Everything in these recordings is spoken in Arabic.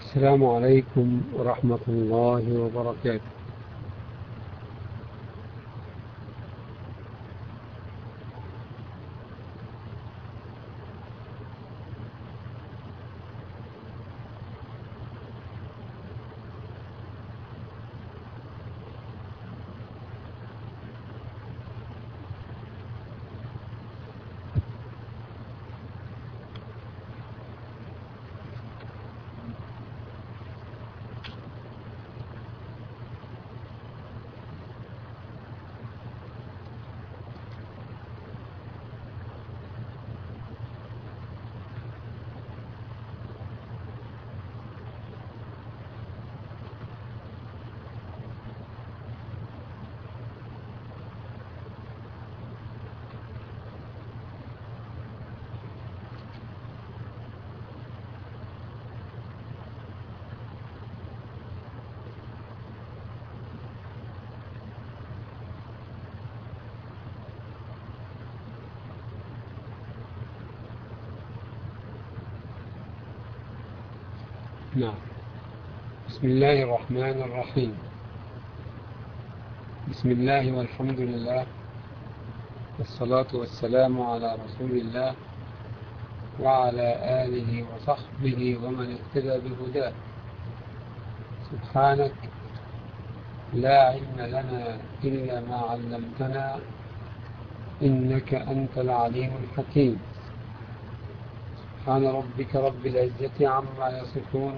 السلام عليكم ورحمة الله وبركاته. نعم. بسم الله الرحمن الرحيم. بسم الله والحمد لله والصلاة والسلام على رسول الله وعلى آله وصحبه ومن اهتدى بهداه. سبحانك لا علم لنا إلا ما علمتنا إنك أنت العليم الحكيم. سبحان ربك رب العزة عما يصفون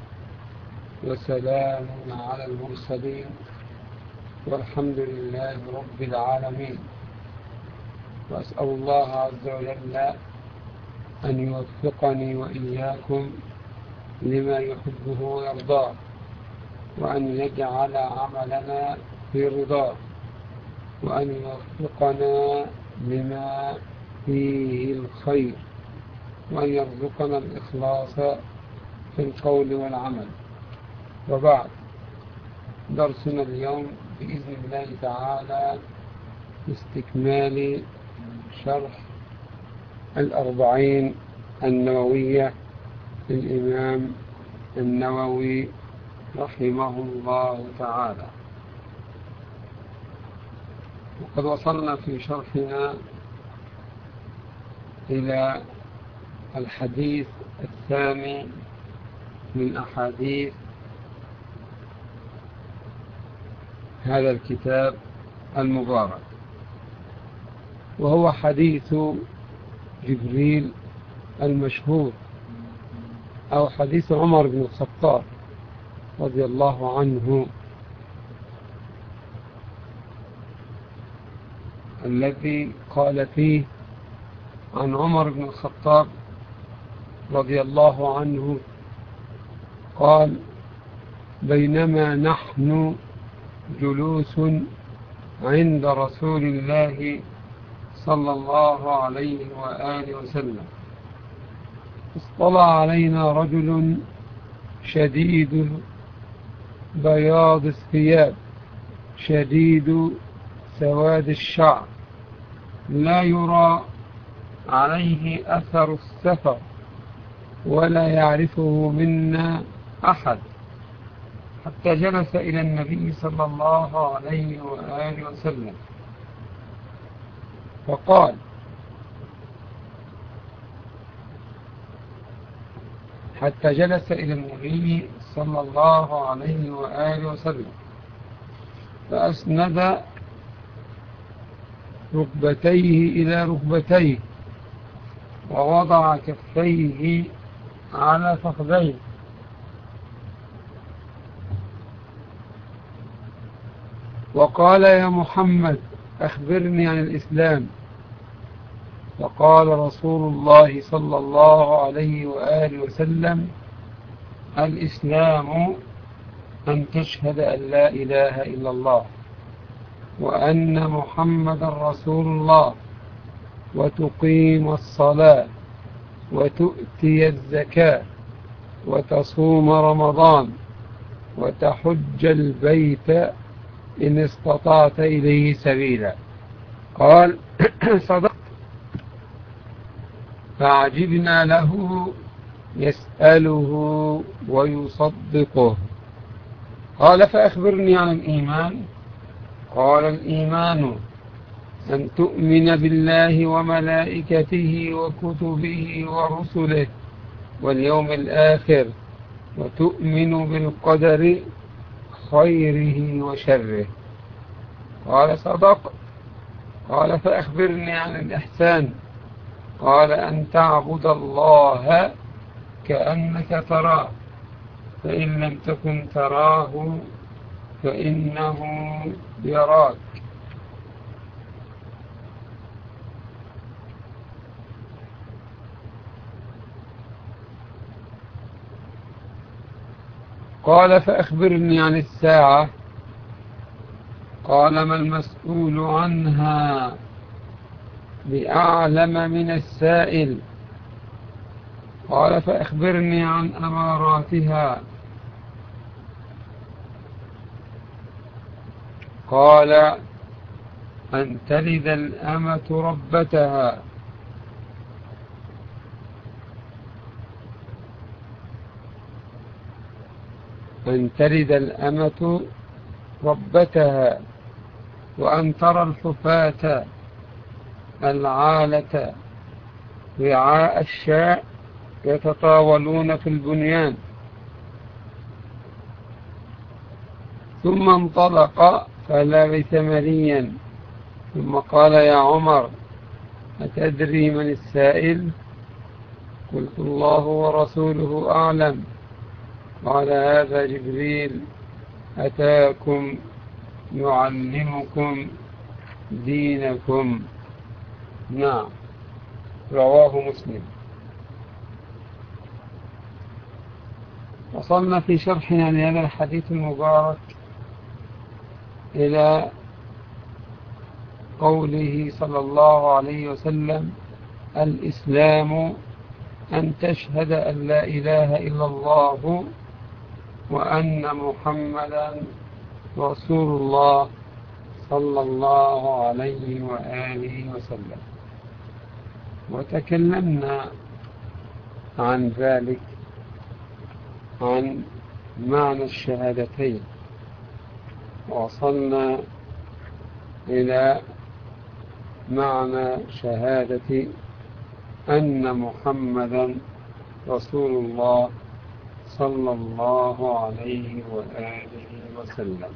وسلام على المرسلين والحمد لله رب العالمين. وأسأل الله عز وجل أن يوفقني وإياكم لما يحبه ويرضاه، وأن يجعل عملنا في رضاه، وأن يوفقنا لما فيه الخير، وأن يرزقنا الإخلاص في القول والعمل. وبعد، درسنا اليوم بإذن الله تعالى استكمال شرح الأربعين النووية للإمام النووي رحمه الله تعالى. وقد وصلنا في شرحنا إلى الحديث الثاني من أحاديث هذا الكتاب المبارك، وهو حديث جبريل المشهور، أو حديث عمر بن الخطاب رضي الله عنه، الذي قال فيه عن عمر بن الخطاب رضي الله عنه قال: بينما نحن جلوس عند رسول الله صلى الله عليه وآله وسلم اطلع علينا رجل شديد بياض الثياب شديد سواد الشعر لا يرى عليه أثر السفر ولا يعرفه منا أحد، حتى جلس إلى النبي صلى الله عليه وآله وسلم فقال: حتى جلس إلى النبي صلى الله عليه وآله وسلم فأسند ركبتيه إلى ركبتيه ووضع كفيه على فخذيه وقال: يا محمد أخبرني عن الإسلام. فقال رسول الله صلى الله عليه وآله وسلم: الإسلام أن تشهد أن لا إله إلا الله وأن محمد رسول الله وتقيم الصلاة وتؤتي الزكاة وتصوم رمضان وتحج البيت إن استطعت إليه سبيلا. قال: صدقت. فعجبنا له يسأله ويصدقه. قال فأخبرني عن الإيمان. قال الإيمان أن تؤمن بالله وملائكته وكتبه ورسله واليوم الآخر وتؤمن بالقدر خيره وشره. قال صدق. قال فأخبرني عن الإحسان. قال أن تعبد الله كأنك تراه فإن لم تكن تراه فإنه يراك. قال فأخبرني عن الساعة. قال ما المسؤول عنها بأعلم من السائل. قال فأخبرني عن أماراتها. قال أن تلد الأمة ربتها. أن تلد الأمة ربتها وأن ترى الحفاة العالة رعاء الشاء يتطاولون في البنيان. ثم انطلق فلبث مليا ثم قال يا عمر أتدري من السائل؟ قلت الله ورسوله أعلم. قال هذا جبريل أتاكم يعلمكم دينكم. نعم، رواه مسلم. وصلنا في شرحنا لهذا الحديث المبارك إلى قوله صلى الله عليه وسلم الإسلام أن تشهد أن لا إله إلا الله وأن محمدا رسول الله صلى الله عليه وآله وسلم. وتكلمنا عن ذلك، عن معنى الشهادتين، وصلنا إلى معنى شهادة أن محمدا رسول الله صلى الله عليه وآله وسلم.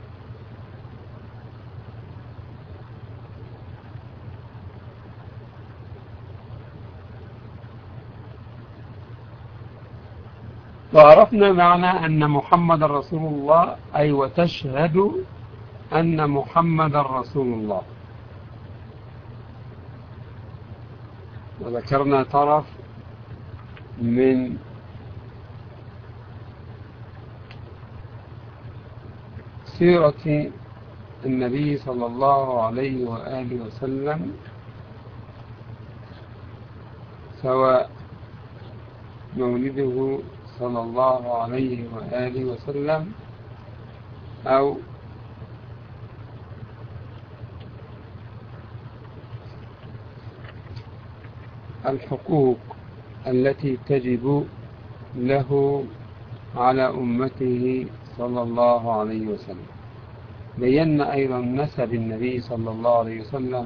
وعرفنا معنى أن محمد رسول الله أي وتشهد أن محمد رسول الله. وذكرنا طرف من سيرة النبي صلى الله عليه وآله وسلم، سواء مولده صلى الله عليه وآله وسلم أو الحقوق التي تجب له على أمته صلى الله عليه وسلم. بينا أيضا نسب النبي صلى الله عليه وسلم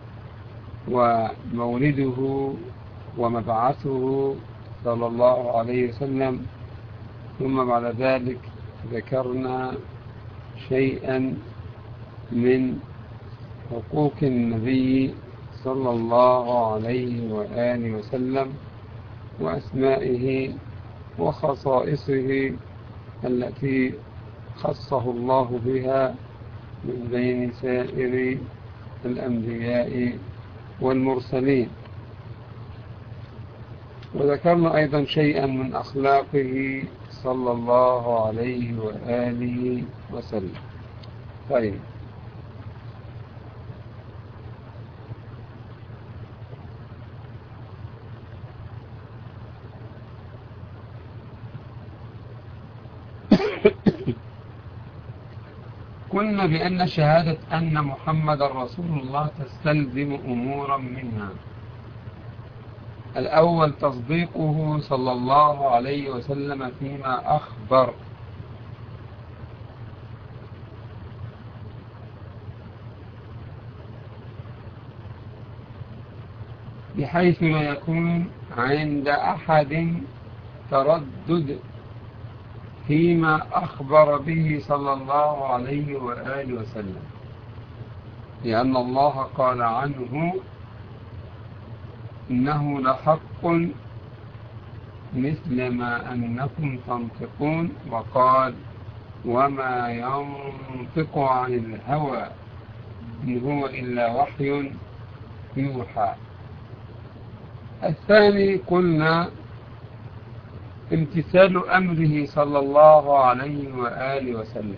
ومولده ومبعثه صلى الله عليه وسلم. ثم بعد ذلك ذكرنا شيئا من حقوق النبي صلى الله عليه وآله وسلم وأسمائه وخصائصه التي خصه الله بها من بين سائر الأنبياء والمرسلين. وذكرنا أيضا شيئا من أخلاقه صلى الله عليه وآله وسلم. طيب، قلنا بأن شهادة أن محمد رسول الله تستلزم أمورا منها. الأول تصديقه صلى الله عليه وسلم فيما أخبر، بحيث لا يكون عند أحد تردد فيما أخبر به صلى الله عليه وآله وسلم، لأن الله قال عنه إنه لحق مثل ما أنكم تنطقون، وقال وما ينطق عن الهوى إن هو إلا وحي يوحى. الثاني قلنا امتثال أمره صلى الله عليه وآله وسلم.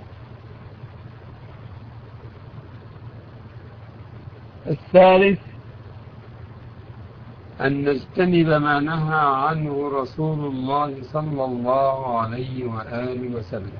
الثالث أن نجتنب ما نهى عنه رسول الله صلى الله عليه وآله وسلم.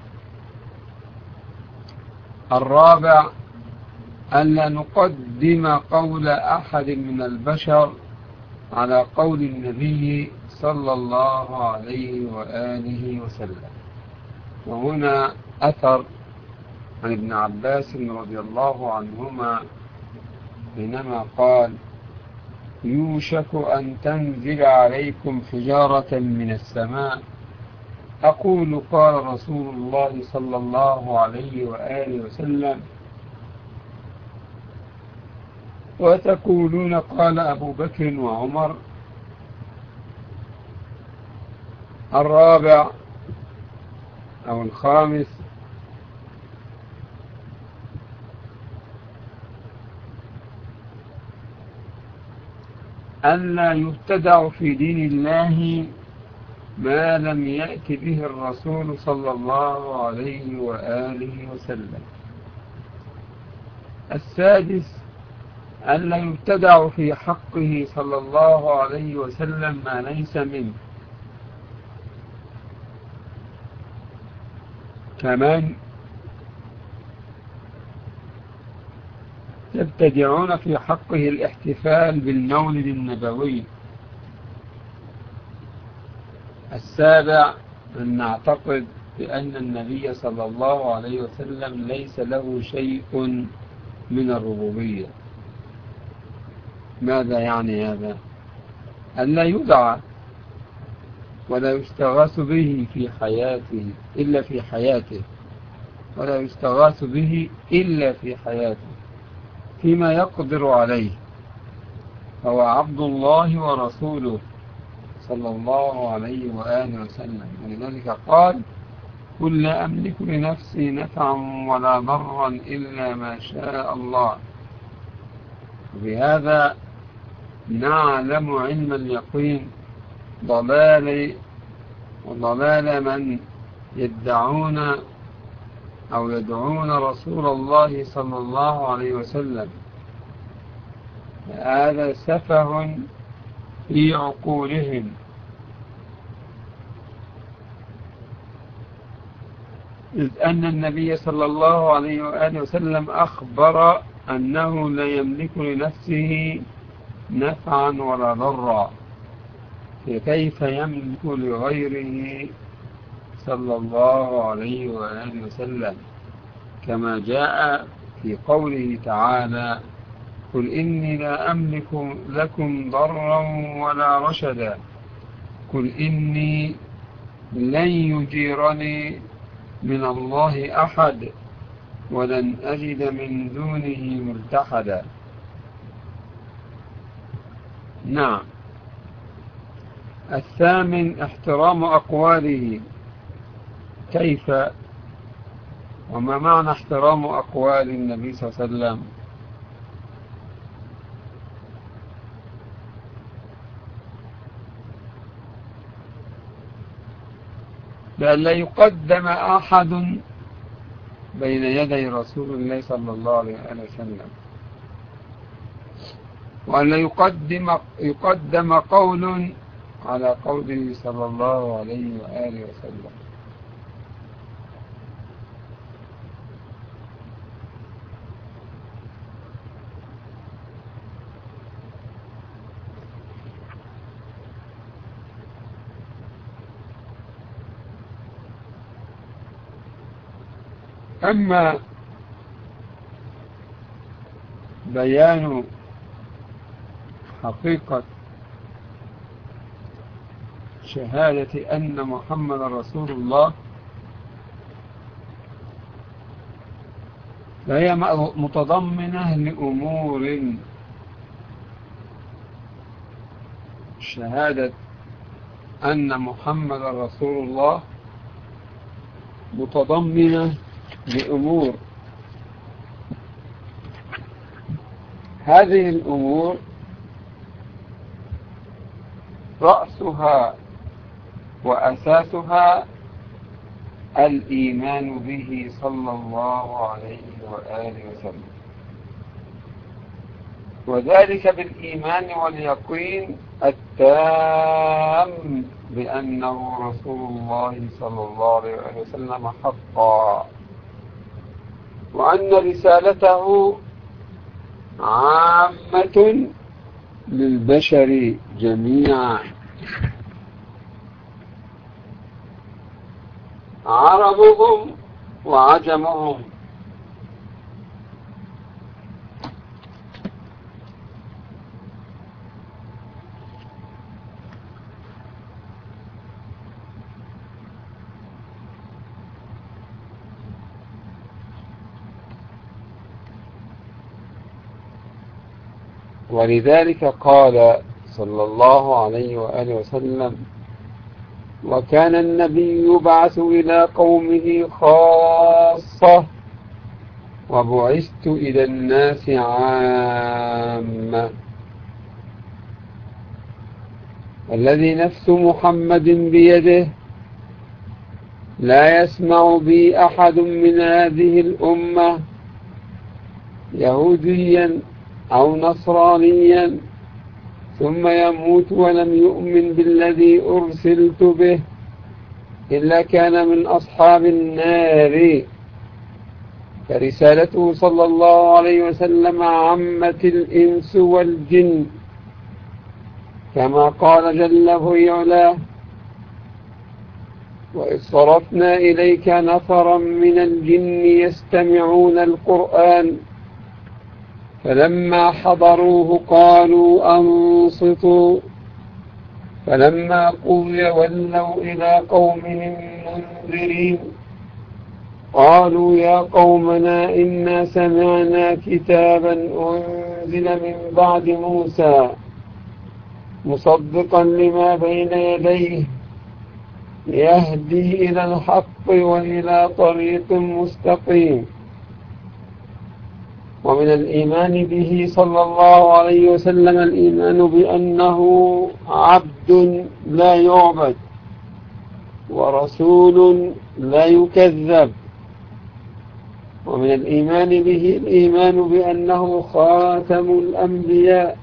الرابع ألا نقدم قول أحد من البشر على قول النبي صلى الله عليه وآله وسلم. وهنا أثر عن ابن عباس رضي الله عنهما حينما قال يوشك أن تنزل عليكم حجارة من السماء، أقول قال رسول الله صلى الله عليه وآله وسلم، وتقولون قال أبو بكر وعمر. الرابع أو الخامس ألا يبتدع في دين الله ما لم يأت به الرسول صلى الله عليه وآله وسلم. السادس ألا يبتدع في حقه صلى الله عليه وسلم ما ليس منه. كمان يبتدعون في حقه الاحتفال بالمولد النبوي. السابع أن نعتقد بأن النبي صلى الله عليه وسلم ليس له شيء من الربوبية. ماذا يعني هذا؟ ألا يدعى ولا يستغاث به في حياته إلا في حياته، ولا يستغاث به إلا في حياته فيما يقدر عليه، هو عبد الله ورسوله صلى الله عليه وآله وسلم. ولذلك قال قل لا أملك لنفسي نفعا ولا ضرا إلا ما شاء الله. وبهذا نعلم علم اليقين وضلال من يدعون أو يدعون رسول الله صلى الله عليه وسلم. هذا سفه في عقولهم، إذ أن النبي صلى الله عليه وآله وسلم أخبر أنه لا يملك لنفسه نفعا ولا ضرا، فكيف يملك لغيره صلى الله عليه وآله وسلم؟ كما جاء في قوله تعالى قل إني لا أملك لكم ضرا ولا رشدا، قل إني لن يجيرني من الله أحد ولن أجد من دونه ملتحدا. نعم. الثامن احترام أقواله. كيف وما معنى احترام أقوال النبي صلى الله عليه وسلم؟ بأن لا يقدم أحد بين يدي رسول الله صلى الله عليه وسلم، وأن لا يقدم قول على قوله صلى الله عليه وآله وسلم. أما بيان حقيقة شهادة أن محمد رسول الله فهي متضمنة لأمور. شهادة أن محمد رسول الله متضمنة لأمور. هذه الأمور رأسها وأساسها الإيمان به صلى الله عليه وآله وسلم، وذلك بالإيمان واليقين التام بأنه رسول الله صلى الله عليه وسلم حقا، وأن رسالته عامة للبشر جميعا، عربهم وعجمهم. ولذلك قال صلى الله عليه وآله وسلم: وكان النبي يبعث إلى قومه خاصة وبعثت إلى الناس عامة. الذي نفس محمد بيده لا يسمع بي أحد من هذه الأمة يهوديا أو نصرانيا ثم يموت ولم يؤمن بالذي أرسلت به إلا كان من أصحاب النار. فرسالته صلى الله عليه وسلم عمت الإنس والجن، كما قال جل في علاه: وإذ صرفنا إليك نفرا من الجن يستمعون القرآن فلما حضروه قالوا أنصتوا فلما قضي ولوا إلى قومهم منذرين قالوا يا قومنا إنا سمعنا كتابا أنزل من بعد موسى مصدقا لما بين يديه يهدي إلى الحق وإلى طريق مستقيم. ومن الإيمان به صلى الله عليه وسلم الإيمان بأنه عبد لا يعبد ورسول لا يكذب. ومن الإيمان به الإيمان بأنه خاتم الأنبياء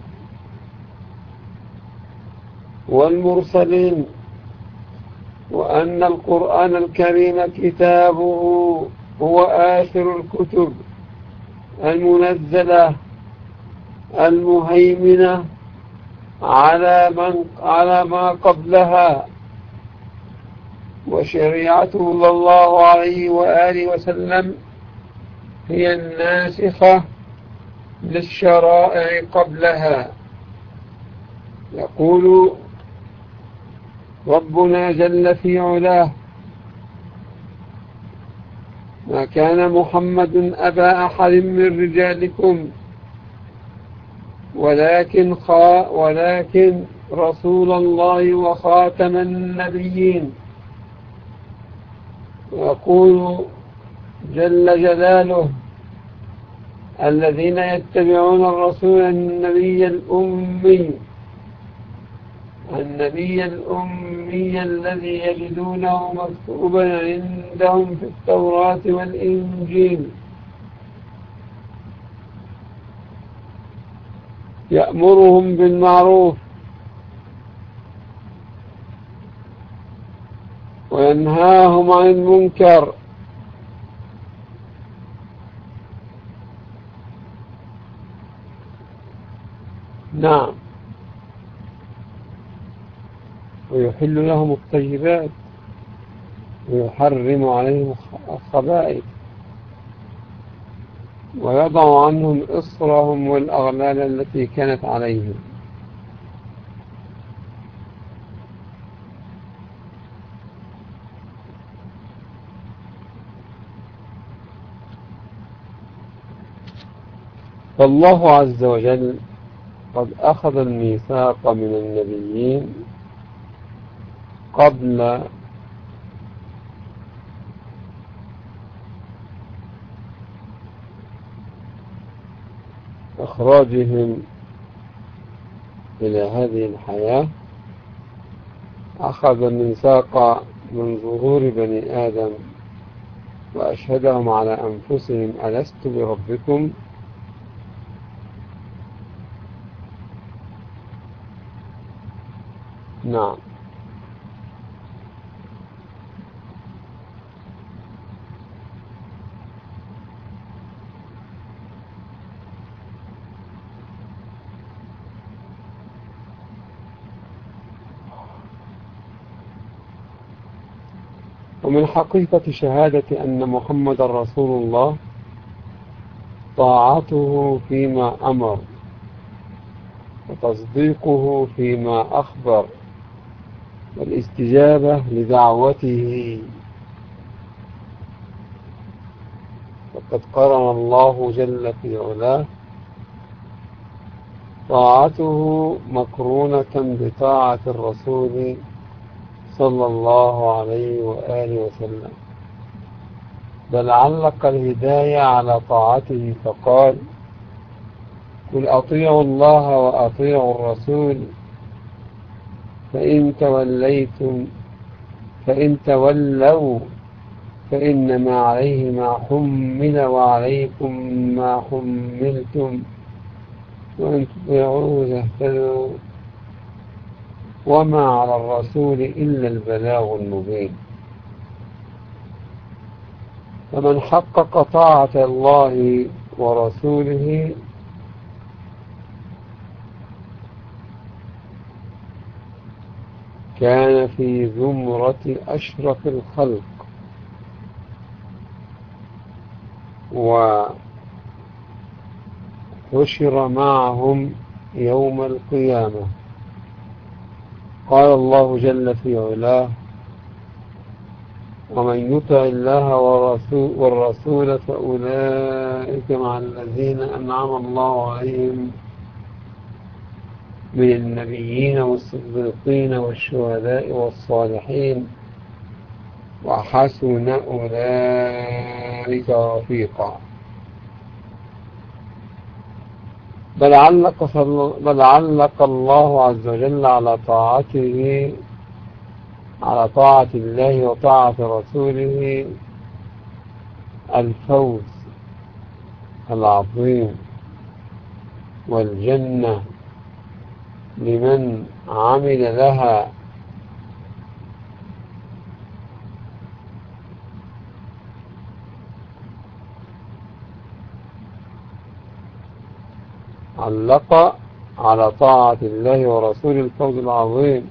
والمرسلين، وأن القرآن الكريم كتابه هو آخر الكتب المنزلة المهيمنة على ما قبلها، وشريعته صلى الله عليه وآله وسلم هي الناسخة للشرائع قبلها. يقول ربنا جل في علاه: ما كان محمد أبا أحد من رجالكم ولكن رسول الله وخاتم النبيين. ويقول جل جلاله: الذين يتبعون الرسول النبي الأمي الذي يجدونه مكتوبا عندهم في التوراة والإنجيل يأمرهم بالمعروف وينهاهم عن المنكر نعم، ويحل لهم الطيبات ويحرم عليهم الخبائث ويضع عنهم إصرهم والأغلال التي كانت عليهم. فالله عز وجل قد أخذ الميثاق من النبيين قبل إخراجهم إلى هذه الحياة. أخذ الميثاق من ظهور بني آدم وأشهدهم على أنفسهم ألست بربكم؟ نعم. ومن حقيقة شهادة أن محمد رسول الله طاعته فيما أمر وتصديقه فيما أخبر والاستجابة لدعوته. وقد قرن الله جل في علاه طاعته مقرونة بطاعة الرسول صلى الله عليه وآله وسلم، بل علق الهداية على طاعته فقال قل أطيعوا الله وأطيعوا الرسول فإن تولوا فإنما عليه ما حمل وعليكم ما حملتم وإن تطيعوه تهتدوا وما على الرسول إلا البلاغ المبين. فمن حقق طاعة الله ورسوله كان في زمرة أشرف الخلق وحشر معهم يوم القيامة. قال الله جل في علاه ومن يطع الله والرسول فأولئك مع الذين أنعم الله عليهم من النبيين والصديقين والشهداء والصالحين وحسن أولئك رفيقا. بل علق الله عز وجل على طاعة الله وطاعة رسوله الفوز العظيم والجنة لمن عمل لها. علق على طاعة الله ورسوله الفوز العظيم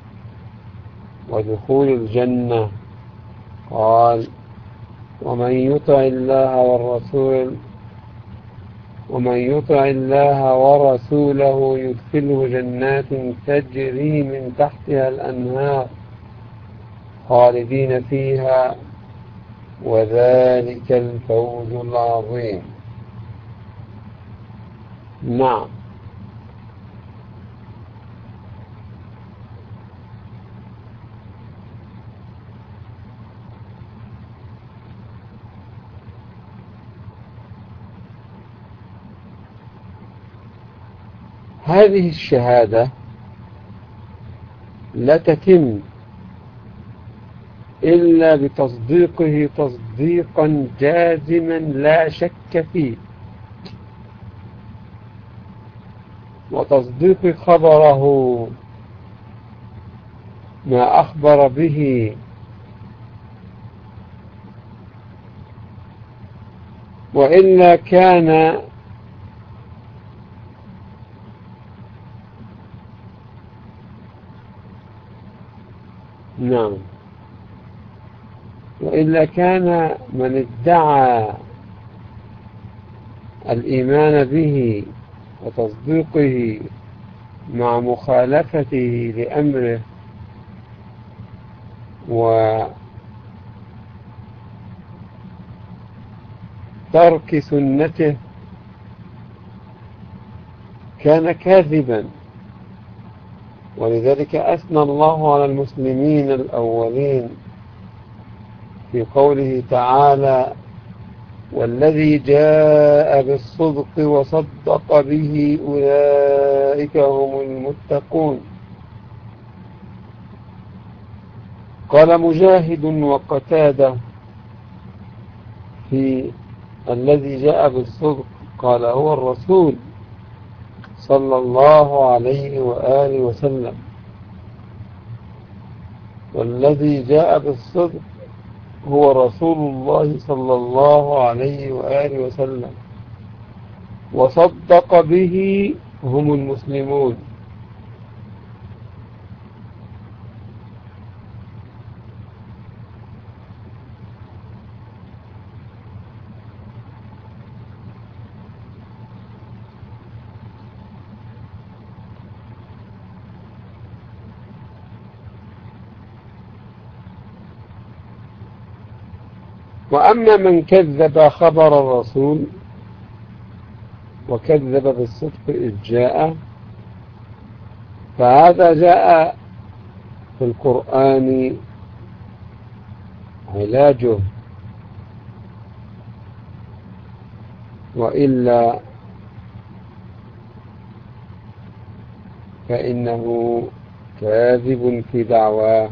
ودخول الجنة. قال ومن يطع الله ورسوله يدخله جنات تجري من تحتها الأنهار خالدين فيها وذلك الفوز العظيم. نعم. هذه الشهادة لا تتم إلا بتصديقه تصديقا جازما لا شك فيه، وتصديق خبره ما أخبر به، وإلا كان نعم وإلا كان من ادعى الإيمان به وتصديقه مع مخالفته لأمره وترك سنته كان كاذبا. ولذلك أثنى الله على المسلمين الأولين في قوله تعالى: والذي جاء بالصدق وصدق به أولئك هم المتقون. قال مجاهد وقتادة في الذي جاء بالصدق، قال: هو الرسول صلى الله عليه وآله وسلم. والذي جاء بالصدق هو رسول الله صلى الله عليه وآله وسلم، وصدق به هم المسلمون. وأما من كذب خبر الرسول وكذب بالصدق إذ جاء، فهذا جاء في القرآن علاجه، وإلا فإنه كاذب في دعواه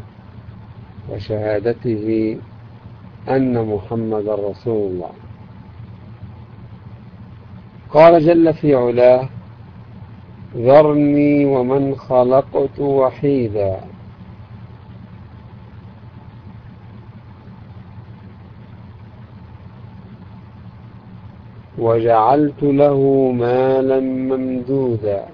وشهادته أن محمد رسول الله. قال جل في علاه: ذرني ومن خلقت وحيدا وجعلت له مالا ممدودا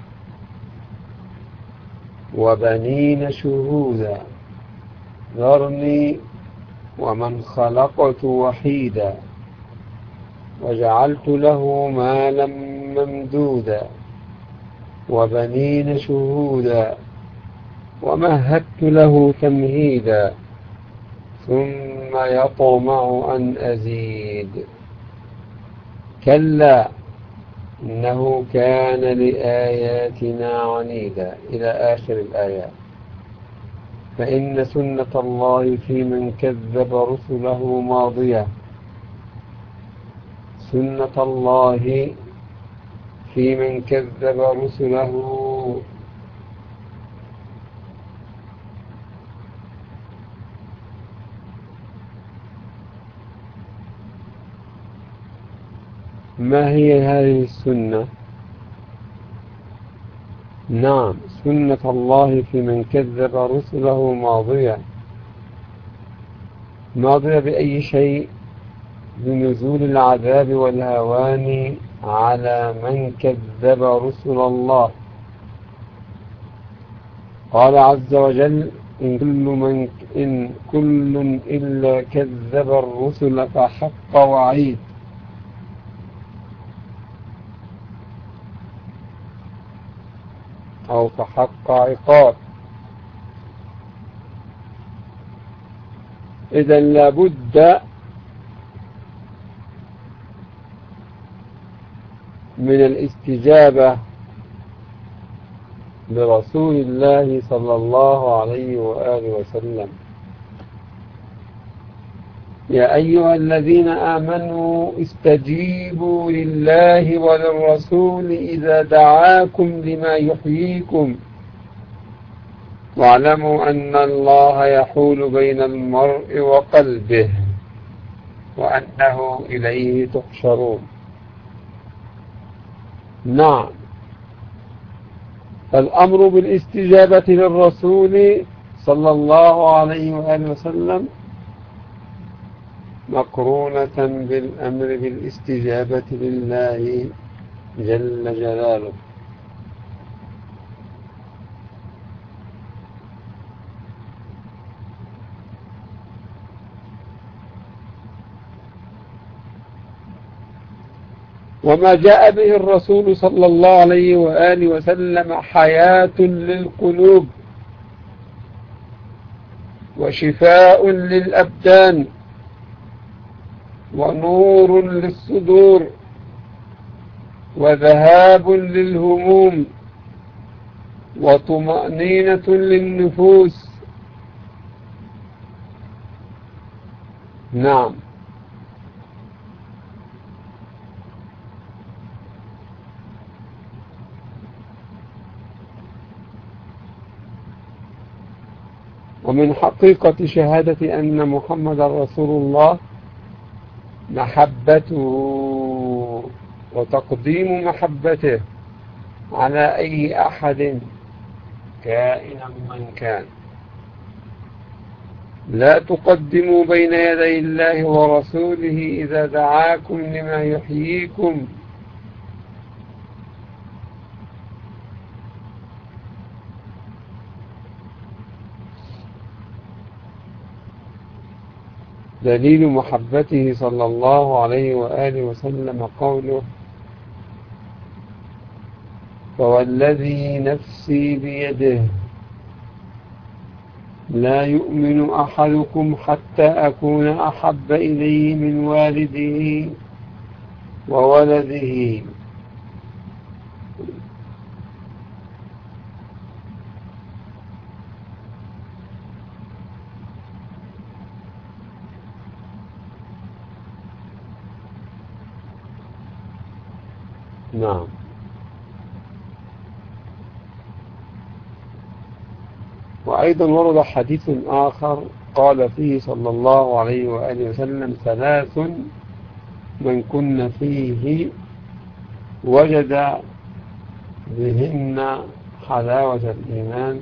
وبنين شهودا. ذرني ومن خلقت وحيدا وجعلت له مالا ممدودا وبنين شهودا ومهدت له تمهيدا ثم يطمع أن أزيد كلا إنه كان لآياتنا عنيدا، إلى آخر الآيات. فإن سنة الله في من كذب رسله ماضية. سنة الله في من كذب رسله ما هي هذه السنة؟ نعم، سنة الله في من كذب رسله ماضية. ماضية بأي شيء؟ بنزول العذاب والهوان على من كذب رسل الله. قال عز وجل: إن كل إلا كذب الرسل فحق وعيد. أو فحق عقاب. إذن لابد من الاستجابة لرسول الله صلى الله عليه وآله وسلم. يا أيها الذين آمنوا استجيبوا لله وللرسول إذا دعاكم لما يحييكم واعلموا أن الله يحول بين المرء وقلبه وأنه إليه تحشرون. نعم، فالأمر بالاستجابة للرسول صلى الله عليه وآله وسلم مقرونة بالأمر بالاستجابة لله جل جلاله. وما جاء به الرسول صلى الله عليه وآله وسلم حياة للقلوب وشفاء للأبدان ونور للصدور وذهاب للهموم وطمأنينة للنفوس. نعم. ومن حقيقة شهادة أن محمد رسول الله محبته وتقديم محبته على أي أحد كائنا من كان. لا تقدموا بين يدي الله ورسوله إذا دعاكم لما يحييكم. دليل محبته صلى الله عليه وآله وسلم قوله: فوالذي نفسي بيده لا يؤمن أحدكم حتى أكون أحب إليه من والده وولده. نعم. وأيضا ورد حديث آخر قال فيه صلى الله عليه وآله وسلم: ثلاث من كن فيه وجد بهن حلاوة الإيمان: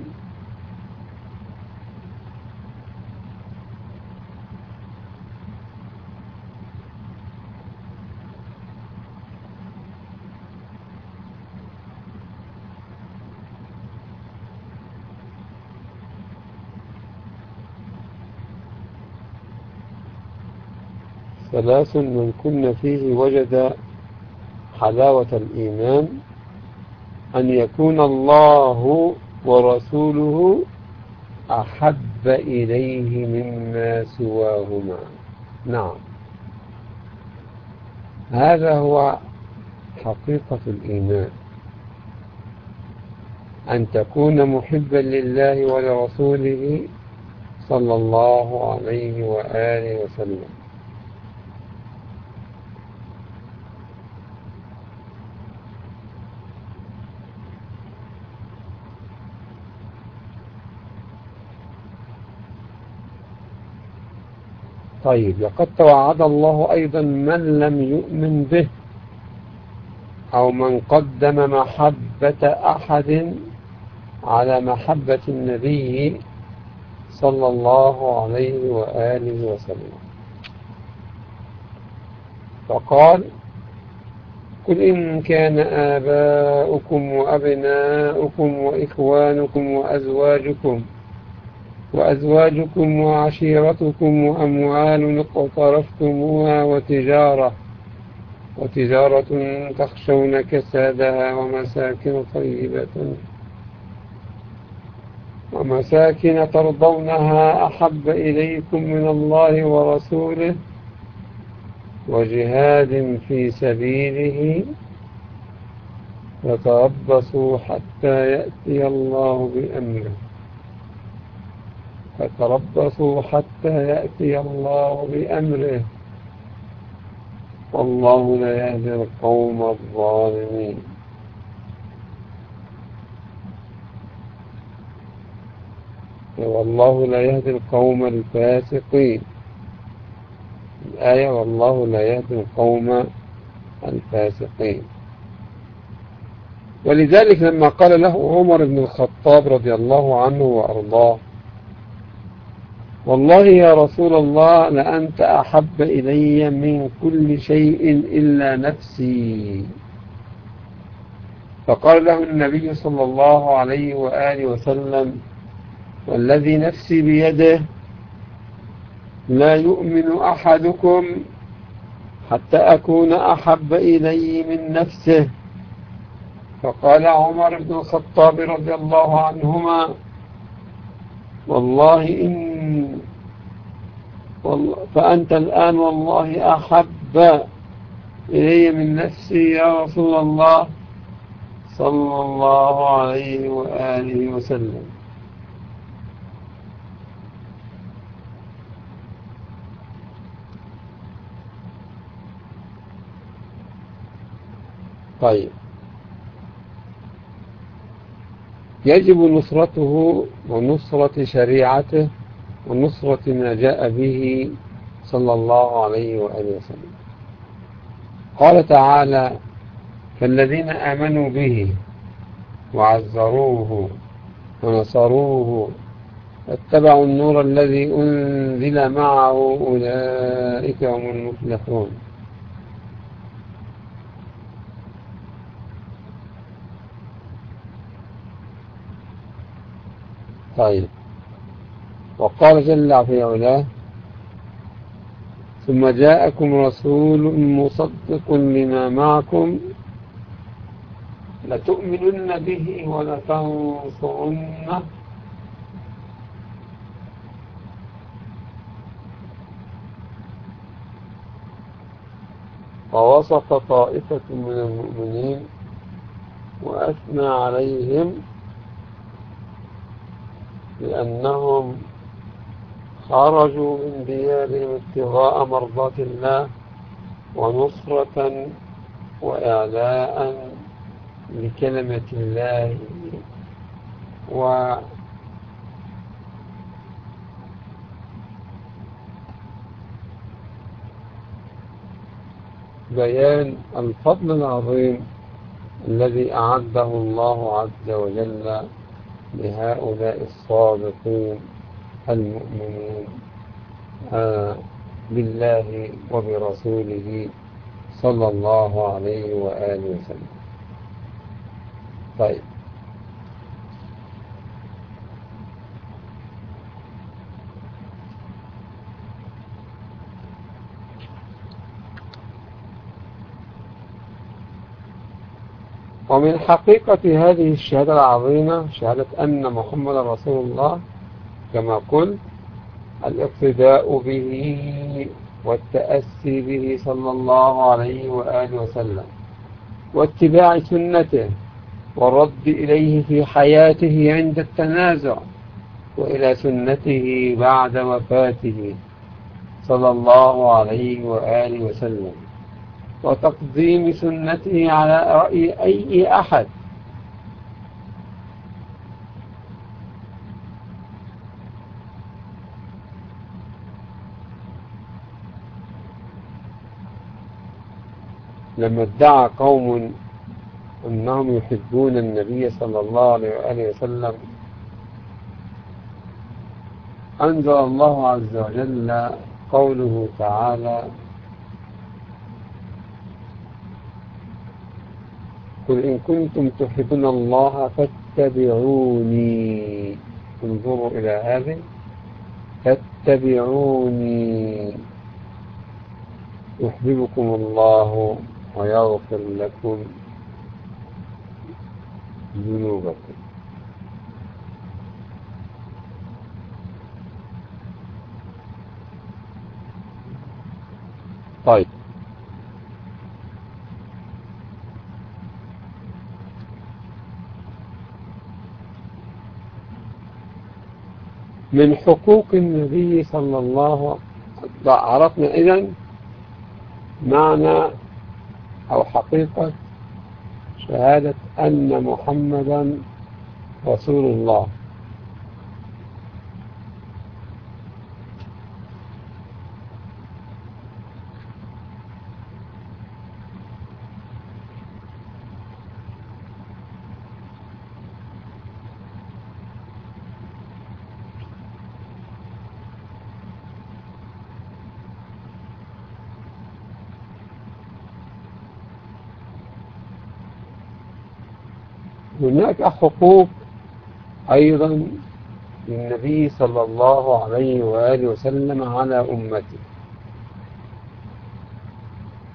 ثلاث من كن فيه وجد حلاوة الإيمان: أن يكون الله ورسوله أحب إليه مما سواهما. نعم، هذا هو حقيقة الإيمان، أن تكون محبا لله ولرسوله صلى الله عليه وآله وسلم. طيب، لقد توعد الله أيضا من لم يؤمن به أو من قدم محبة أحد على محبة النبي صلى الله عليه وآله وسلم، فقال: قل إن كان آباؤكم وأبناؤكم وإخوانكم وأزواجكم وعشيرتكم وأموال اقترفتموها وتجارة تخشون كسادها ومساكن ترضونها أحب إليكم من الله ورسوله وجهاد في سبيله فتربصوا حتى يأتي الله بأمره والله لا يهدي القوم الظالمين. والله لا يهدي القوم الفاسقين. الآية: والله لا يهدي القوم الفاسقين. ولذلك لما قال له عمر بن الخطاب رضي الله عنه وأرضاه: والله يا رسول الله لأنت أحب إلي من كل شيء إلا نفسي، فقال له النبي صلى الله عليه وآله وسلم: والذي نفسي بيده لا يؤمن أحدكم حتى أكون أحب إلي من نفسه. فقال عمر بن الخطاب رضي الله عنهما: فأنت الآن والله أحب إلي من نفسي يا رسول الله صلى الله عليه وآله وسلم. طيب، يجب نصرته ونصرة شريعته ونصرة ما جاء به صلى الله عليه وآله وسلم. قال تعالى: فالذين آمنوا به وعزروه ونصروه واتبعوا النور الذي أنزل معه أولئك هم المفلحون. طيب، وقال جل في علاه: ثم جاءكم رسول مصدق لما معكم لتؤمنن به ولتنصرنه ووصف طائفة من المؤمنين وأثنى عليهم لأنهم خرجوا من ديارهم ابتغاء مرضات الله ونصرة وإعلاء لكلمة الله وبيان الفضل العظيم الذي أعده الله عز وجل لهؤلاء الصادقين المؤمنين بالله وبرسوله صلى الله عليه وآله وسلم. طيب، ومن حقيقة هذه الشهادة العظيمة شهادة أن محمد رسول الله كما قلت الاقتداء به والتأسي به صلى الله عليه وآله وسلم واتباع سنته والرد إليه في حياته عند التنازع وإلى سنته بعد وفاته صلى الله عليه وآله وسلم وتقديم سنته على رأي أي أحد لما ادعى قوم أنهم يحبون النبي صلى الله عليه وآله وسلم أنزل الله عز وجل قوله تعالى: قل إن كنتم تحبون الله فاتبعوني. انظروا إلى هذه، فاتبعوني يحببكم الله ويغفر لكم ذنوبكم. طيب، من حقوق النبي صلى الله عليه وسلم عرفنا إذن معنى أو حقيقة شهادة أن محمدا رسول الله. هناك حقوق أيضا للنبي صلى الله عليه وآله وسلم على أمته.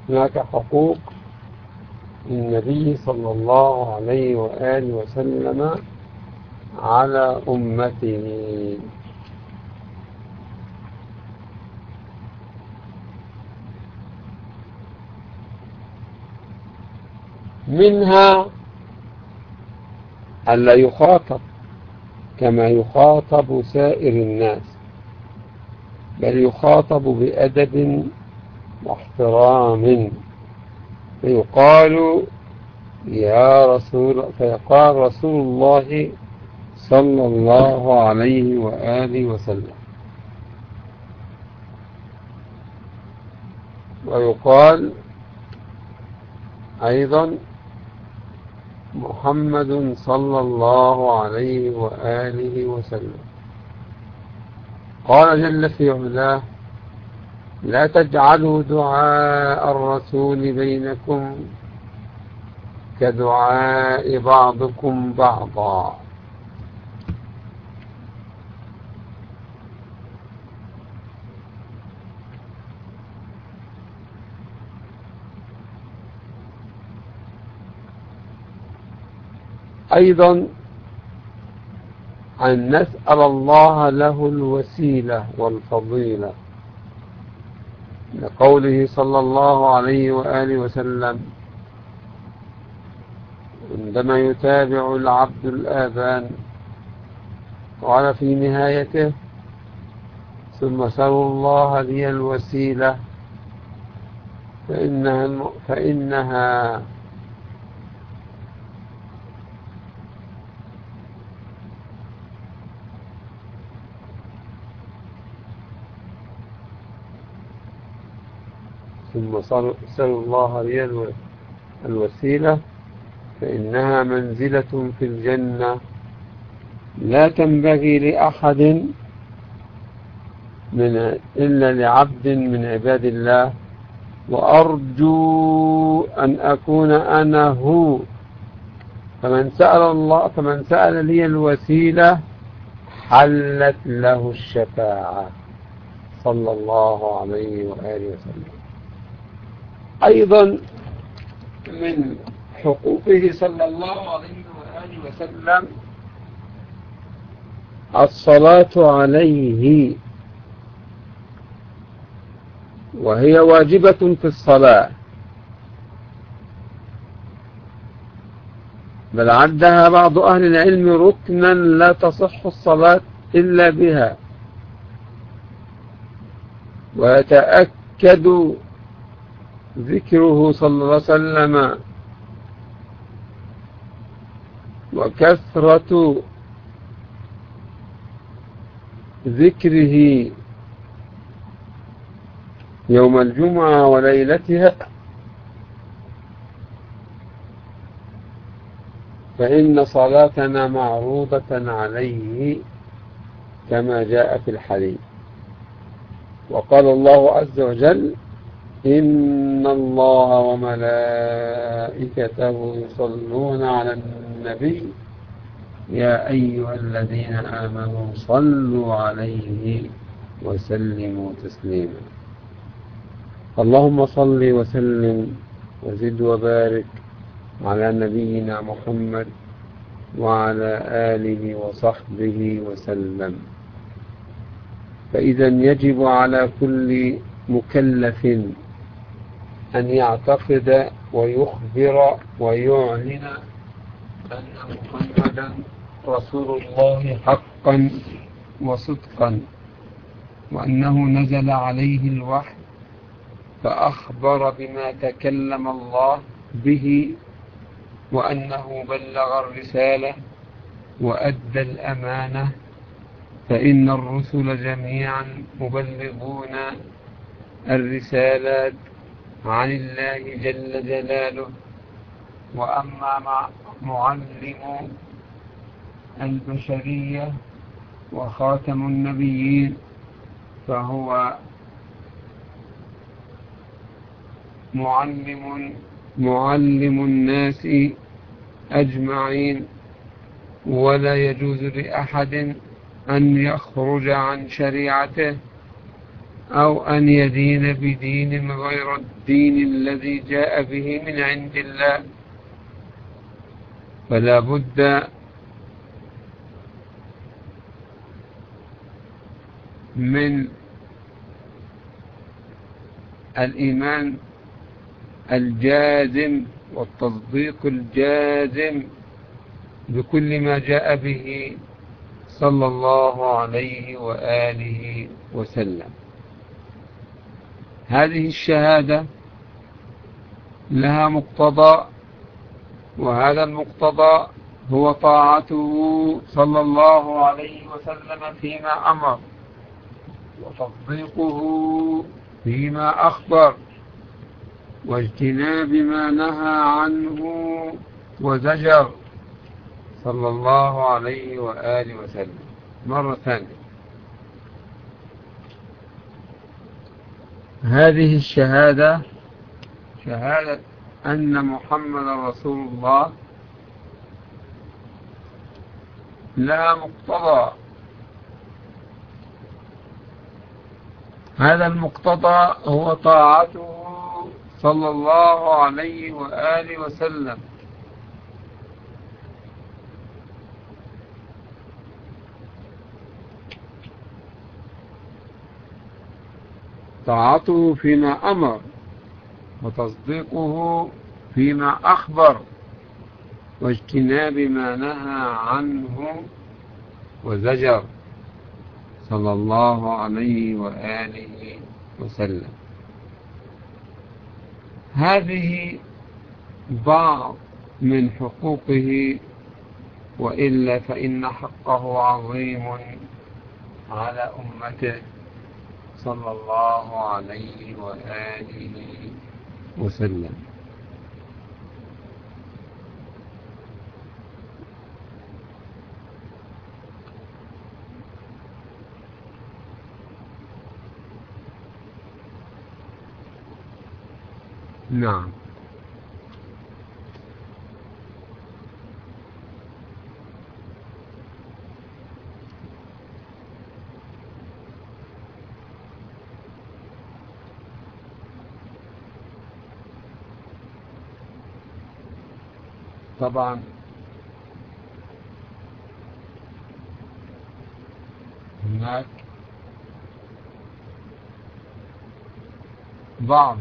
هناك حقوق النبي صلى الله عليه وآله وسلم على أمته. منها ألا يخاطب كما يخاطب سائر الناس، بل يخاطب بأدب واحترام، فيقال فيقال رسول الله صلى الله عليه وآله وسلم، ويقال أيضا محمد صلى الله عليه وآله وسلم. قال جل في علاه: لا تجعلوا دعاء الرسول بينكم كدعاء بعضكم بعضا. أيضا أن نسأل الله له الوسيلة والفضيلة، لقوله صلى الله عليه وآله وسلم عندما يتابع العبد الآذان قال في نهايته: ثم سلوا الله لي الوسيلة فإنها ثم سلوا الله لي الوسيلة فإنها منزلة في الجنة لا تنبغي لأحد إلا لعبد من عباد الله، وأرجو أن أكون أنا هو. فمن سأل لي الوسيلة حلت له الشفاعة، صلى الله عليه وآله وسلم. أيضا من حقوقه صلى الله عليه وآله وسلم الصلاة عليه، وهي واجبة في الصلاة، بل عدها بعض أهل العلم ركنا لا تصح الصلاة إلا بها. ويتأكد ذكره صلى الله عليه وسلم وكثرة ذكره يوم الجمعة وليلتها، فإن صلاتنا معروضة عليه كما جاء في الحديث. وقال الله عز وجل: إن الله وملائكته يصلون على النبي يا أيها الذين آمنوا صلوا عليه وسلموا تسليما. اللهم صل وسلم وزد وبارك على نبينا محمد وعلى آله وصحبه وسلم. فإذا يجب على كل مكلف أن يعتقد ويخبر ويعلن أن محمدا رسول الله حقا وصدقا، وأنه نزل عليه الوحي فأخبر بما تكلم الله به، وأنه بلغ الرسالة وأدى الأمانة، فإن الرسل جميعا مبلغون الرسالات عن الله جل جلاله. وأما معلم البشرية وخاتم النبيين فهو معلم الناس أجمعين، ولا يجوز لأحد أن يخرج عن شريعته أو أن يدين بدين غير الدين الذي جاء به من عند الله، فلا بد من الإيمان الجازم والتصديق الجازم بكل ما جاء به صلى الله عليه وآله وسلم. هذه الشهادة لها مقتضى، وهذا المقتضى هو طاعته صلى الله عليه وسلم فيما أمر، وتصديقه فيما أخبر، واجتناب ما نهى عنه وزجر صلى الله عليه وآله وسلم. مرة ثانية، هذه الشهادة شهادة أن محمد رسول الله لا مقتضى. هذا المقتضى هو طاعته صلى الله عليه وآله وسلم، طاعته فيما أمر، وتصديقه فيما أخبر، واجتناب ما نهى عنه وزجر صلى الله عليه وآله وسلم. هذه بعض من حقوقه، وإلا فإن حقه عظيم على أمته صلى الله عليه وآله وسلم. نعم. طبعا هناك بعض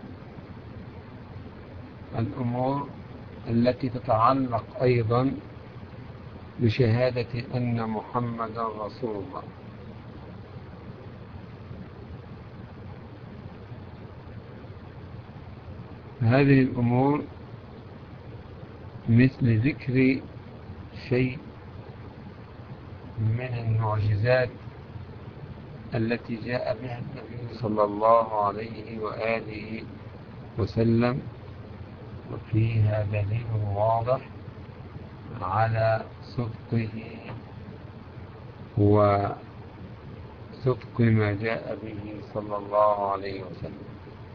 الأمور التي تتعلق أيضا بشهادة أن محمد رسول الله. هذه الأمور مثل ذكر شيء من المعجزات التي جاء بها النبي صلى الله عليه وآله وسلم، وفيها دليل واضح على صدقه وصدق ما جاء به صلى الله عليه وسلم،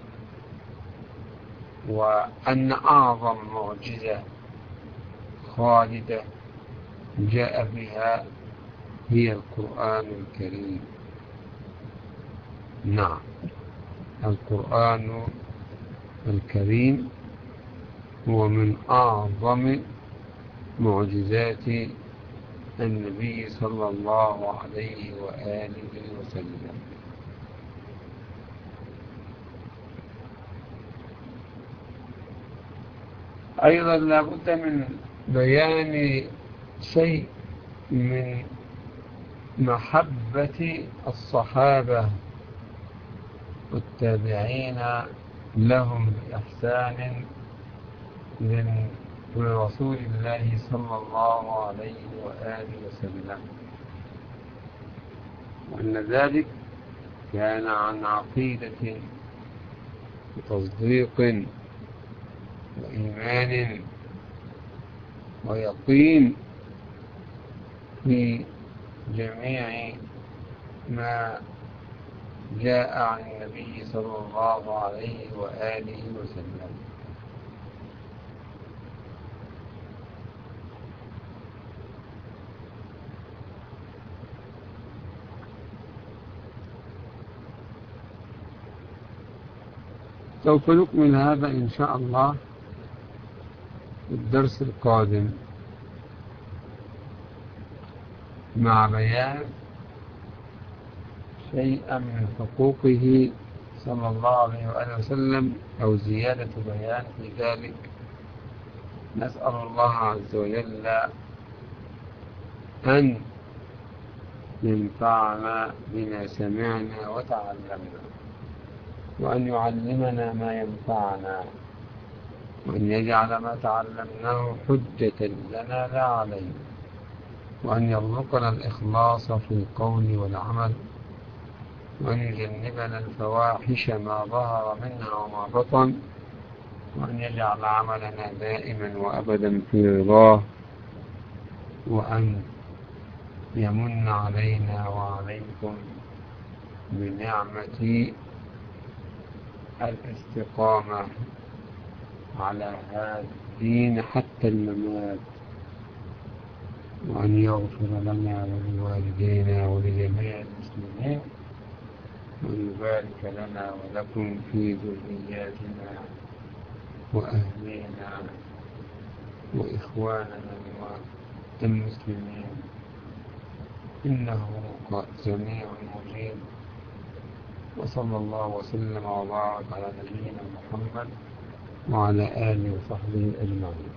وأن أعظم معجزة خالدة جاء بها هي القرآن الكريم. نعم، القرآن الكريم هو من أعظم معجزات النبي صلى الله عليه وآله وسلم. أيضا لا بد من بيان شيء من محبة الصحابة والتابعين لهم بإحسان لرسول الله صلى الله عليه وآله وسلم، وأن ذلك كان عن عقيدة وتصديق وإيمان ويقين في جميع ما جاء عن النبي صلى الله عليه وآله وسلم. سوف نكمل هذا إن شاء الله في الدرس القادم مع بيان شيئا من حقوقه صلى الله عليه وآله وسلم أو زيادة بيان في ذلك. نسأل الله عز وجل أن ينفعنا بما سمعنا وتعلمنا، وأن يعلمنا ما ينفعنا، وأن يجعل ما تعلمناه حجة لنا لا علينا، وأن يرزقنا الإخلاص في القول والعمل، وأن يجنبنا الفواحش ما ظهر منها وما بطن، وأن يجعل عملنا دائما وأبدا في رضاه، وأن يمن علينا وعليكم بنعمة الاستقامة على هذا الدين حتى الممات، وأن يغفر لنا ولوالدينا ولجميع المسلمين، وأن يبارك لنا ولكم في ذرياتنا وأهلنا وإخواننا المسلمين، إنه سميع مجيب. وصلى الله وسلم وبارك على نبينا محمد وعلى آله وصحبه أجمعين.